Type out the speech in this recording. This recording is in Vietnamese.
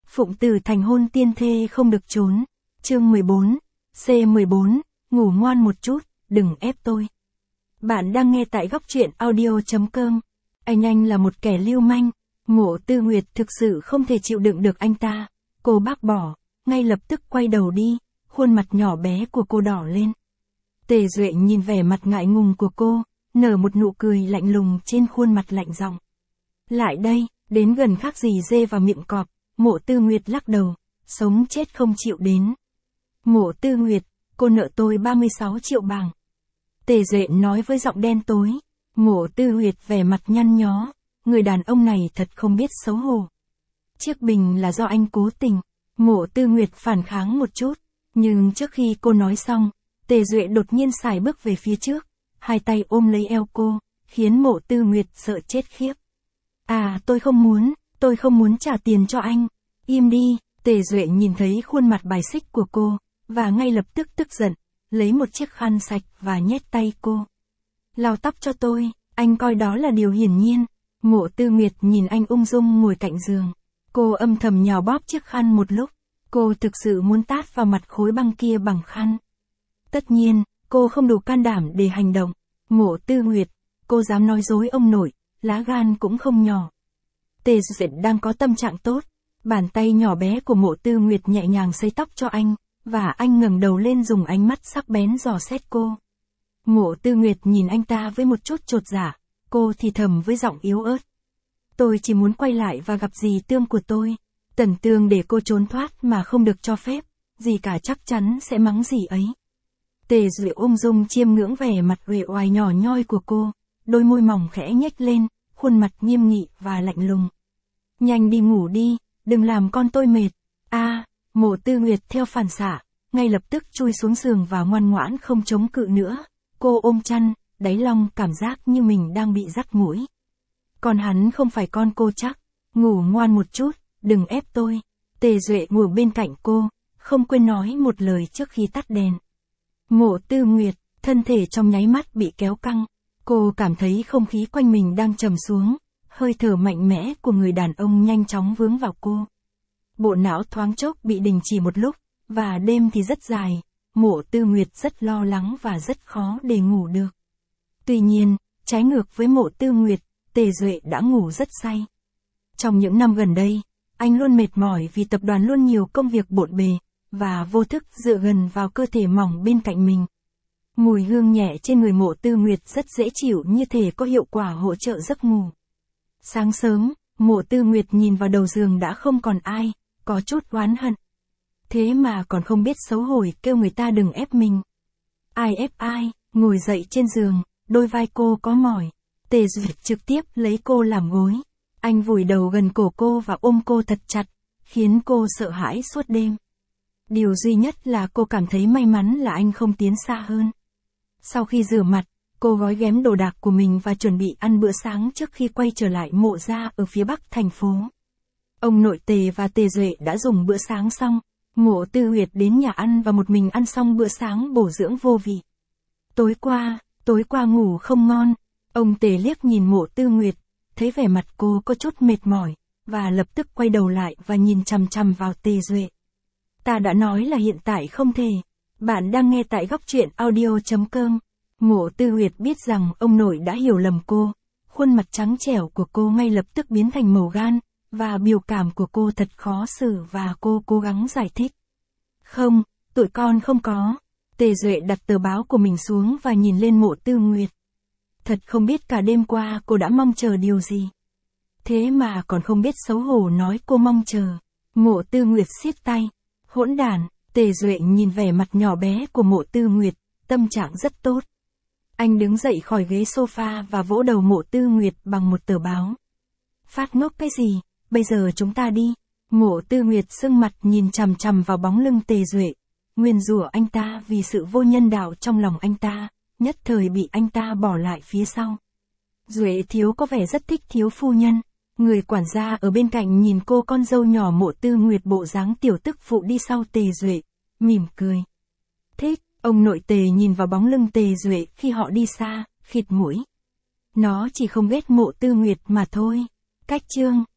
Phụng tử thành hôn tiên thê không được trốn. Chương 14. C14. Ngủ ngoan một chút, đừng ép tôi. Bạn đang nghe tại góc truyện audio.com. Anh là một kẻ lưu manh. Mộ Tư Nguyệt thực sự không thể chịu đựng được anh ta. Cô bác bỏ, ngay lập tức quay đầu đi, khuôn mặt nhỏ bé của cô đỏ lên. Tề Duệ nhìn vẻ mặt ngại ngùng của cô, nở một nụ cười lạnh lùng trên khuôn mặt lạnh giọng. Lại đây, đến gần khác gì dê vào miệng cọp. Mộ Tư Nguyệt lắc đầu, sống chết không chịu đến. Mộ Tư Nguyệt, cô nợ tôi 36 triệu bảng. Tề Duệ nói với giọng đen tối. Mộ Tư Nguyệt vẻ mặt nhăn nhó, người đàn ông này thật không biết xấu hổ. Chiếc bình là do anh cố tình. Mộ Tư Nguyệt phản kháng một chút, nhưng trước khi cô nói xong, Tề Duệ đột nhiên sải bước về phía trước, hai tay ôm lấy eo cô, khiến Mộ Tư Nguyệt sợ chết khiếp. Tôi không muốn trả tiền cho anh. Im đi. Tề Duệ nhìn thấy khuôn mặt bài xích của cô, và ngay lập tức tức giận, lấy một chiếc khăn sạch và nhét tay cô. Lau tóc cho tôi, anh coi đó là điều hiển nhiên. Mộ Tư Nguyệt nhìn anh ung dung ngồi cạnh giường. Cô âm thầm nhào bóp chiếc khăn một lúc, cô thực sự muốn tát vào mặt khối băng kia bằng khăn. Tất nhiên, cô không đủ can đảm để hành động. Mộ Tư Nguyệt, cô dám nói dối ông nội, lá gan cũng không nhỏ. Tề Duệ đang có tâm trạng tốt, bàn tay nhỏ bé của Mộ Tư Nguyệt nhẹ nhàng sấy tóc cho anh, và anh ngẩng đầu lên dùng ánh mắt sắc bén dò xét cô. Mộ Tư Nguyệt nhìn anh ta với một chút chột dạ, cô thì thầm với giọng yếu ớt. Tôi chỉ muốn quay lại và gặp dì Tương của tôi. Tần Tương để cô trốn thoát mà không được cho phép, dì cả chắc chắn sẽ mắng dì ấy. Tề Duệ ung dung chiêm ngưỡng vẻ mặt uể oải nhỏ nhoi của cô, đôi môi mỏng khẽ nhếch lên, khuôn mặt nghiêm nghị và lạnh lùng. Nhanh đi ngủ đi, đừng làm con tôi mệt. Mộ Tư Nguyệt theo phản xạ, ngay lập tức chui xuống giường và ngoan ngoãn không chống cự nữa. Cô ôm chăn, đáy lòng cảm giác như mình đang bị dắt mũi. Còn hắn không phải con cô chắc. Ngủ ngoan một chút, đừng ép tôi. Tề Duệ ngồi bên cạnh cô, không quên nói một lời trước khi tắt đèn. Mộ Tư Nguyệt, thân thể trong nháy mắt bị kéo căng. Cô cảm thấy không khí quanh mình đang trầm xuống, hơi thở mạnh mẽ của người đàn ông nhanh chóng vướng vào cô. Bộ não thoáng chốc bị đình chỉ một lúc, và đêm thì rất dài. Mộ Tư Nguyệt rất lo lắng và rất khó để ngủ được. Tuy nhiên, trái ngược với Mộ Tư Nguyệt, Tề Duệ đã ngủ rất say. Trong những năm gần đây, anh luôn mệt mỏi vì tập đoàn luôn nhiều công việc bộn bề, và vô thức dựa gần vào cơ thể mỏng bên cạnh mình. Mùi hương nhẹ trên người Mộ Tư Nguyệt rất dễ chịu, như thể có hiệu quả hỗ trợ giấc ngủ. Sáng sớm, Mộ Tư Nguyệt nhìn vào đầu giường đã không còn ai, có chút oán hận. Thế mà còn không biết xấu hổ kêu người ta đừng ép mình. Ai ép ai? Ngồi dậy trên giường, đôi vai cô có mỏi. Tề Duệ trực tiếp lấy cô làm gối. Anh vùi đầu gần cổ cô và ôm cô thật chặt, khiến cô sợ hãi suốt đêm. Điều duy nhất là cô cảm thấy may mắn là anh không tiến xa hơn. Sau khi rửa mặt, cô gói ghém đồ đạc của mình và chuẩn bị ăn bữa sáng trước khi quay trở lại mộ gia ở phía bắc thành phố. Ông nội Tề và Tề Duệ đã dùng bữa sáng xong. Mộ Tư Nguyệt đến nhà ăn và một mình ăn xong bữa sáng bổ dưỡng vô vị. Tối qua ngủ không ngon. Ông Tề liếc nhìn Mộ Tư Nguyệt, thấy vẻ mặt cô có chút mệt mỏi, và lập tức quay đầu lại và nhìn chằm chằm vào Tề Duệ. Ta đã nói là hiện tại không thể. Bạn đang nghe tại góc truyện audio.com. Mộ Tư Nguyệt biết rằng ông nội đã hiểu lầm cô. Khuôn mặt trắng trẻo của cô ngay lập tức biến thành màu gan, và biểu cảm của cô thật khó xử và cô cố gắng giải thích. Không, tụi con không có. Tề Duệ đặt tờ báo của mình xuống và nhìn lên Mộ Tư Nguyệt. Thật không biết cả đêm qua cô đã mong chờ điều gì. Thế mà còn không biết xấu hổ nói cô mong chờ. Mộ Tư Nguyệt siết tay. Hỗn đản. Tề Duệ nhìn vẻ mặt nhỏ bé của Mộ Tư Nguyệt, tâm trạng rất tốt. Anh đứng dậy khỏi ghế sofa và vỗ đầu Mộ Tư Nguyệt bằng một tờ báo. Phát ngốc cái gì, bây giờ chúng ta đi. Mộ Tư Nguyệt sưng mặt nhìn chằm chằm vào bóng lưng Tề Duệ, nguyền rủa anh ta vì sự vô nhân đạo trong lòng anh ta, nhất thời bị anh ta bỏ lại phía sau. Duệ thiếu có vẻ rất thích thiếu phu nhân. Người quản gia ở bên cạnh nhìn cô con dâu nhỏ Mộ Tư Nguyệt bộ dáng tiểu tức phụ đi sau Tề Duệ, mỉm cười. Thích. Ông nội Tề nhìn vào bóng lưng Tề Duệ khi họ đi xa, khịt mũi. Nó chỉ không ghét Mộ Tư Nguyệt mà thôi. Cách chương.